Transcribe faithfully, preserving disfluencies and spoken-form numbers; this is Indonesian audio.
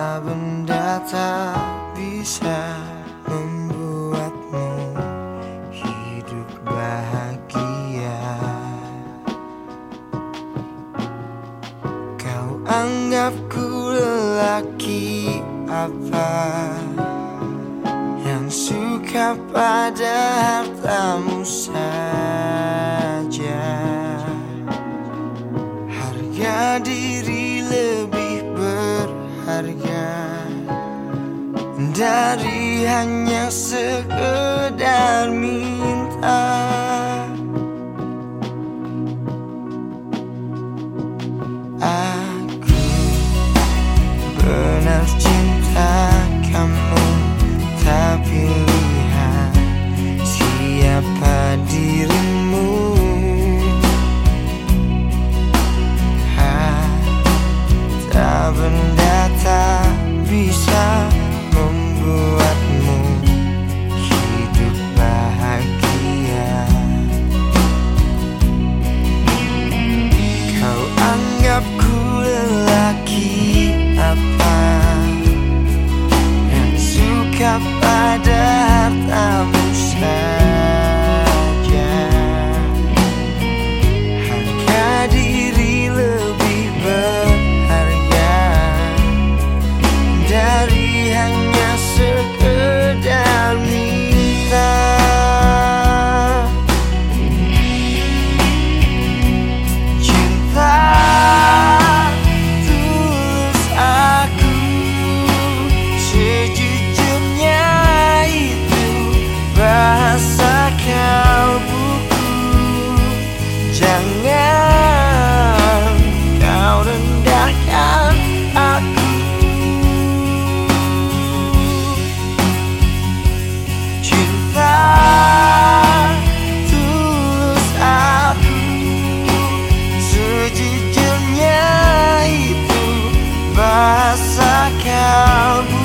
Harta benda tak bisa membuatmu hidup bahagia. Kau anggapku lelaki apa yang suka pada hartamu saja. Harga diri lebih berharga dari hanya sekedar minta. Aku benar cinta kamu, tapi lihat siapa dirimu. Harta benda tak bisa membuatmu hidup bahagia. Kau anggapku lelaki apa yang suka pada hartamu saja. Harga diri lebih berharga dari hanya sekedar minta. Cinta tulus aku, sejujurnya itu bahasa kalbuku. Jangan kau rendahkan aku. Cinta tulus aku, sejujurnya itu bahasa kalbu.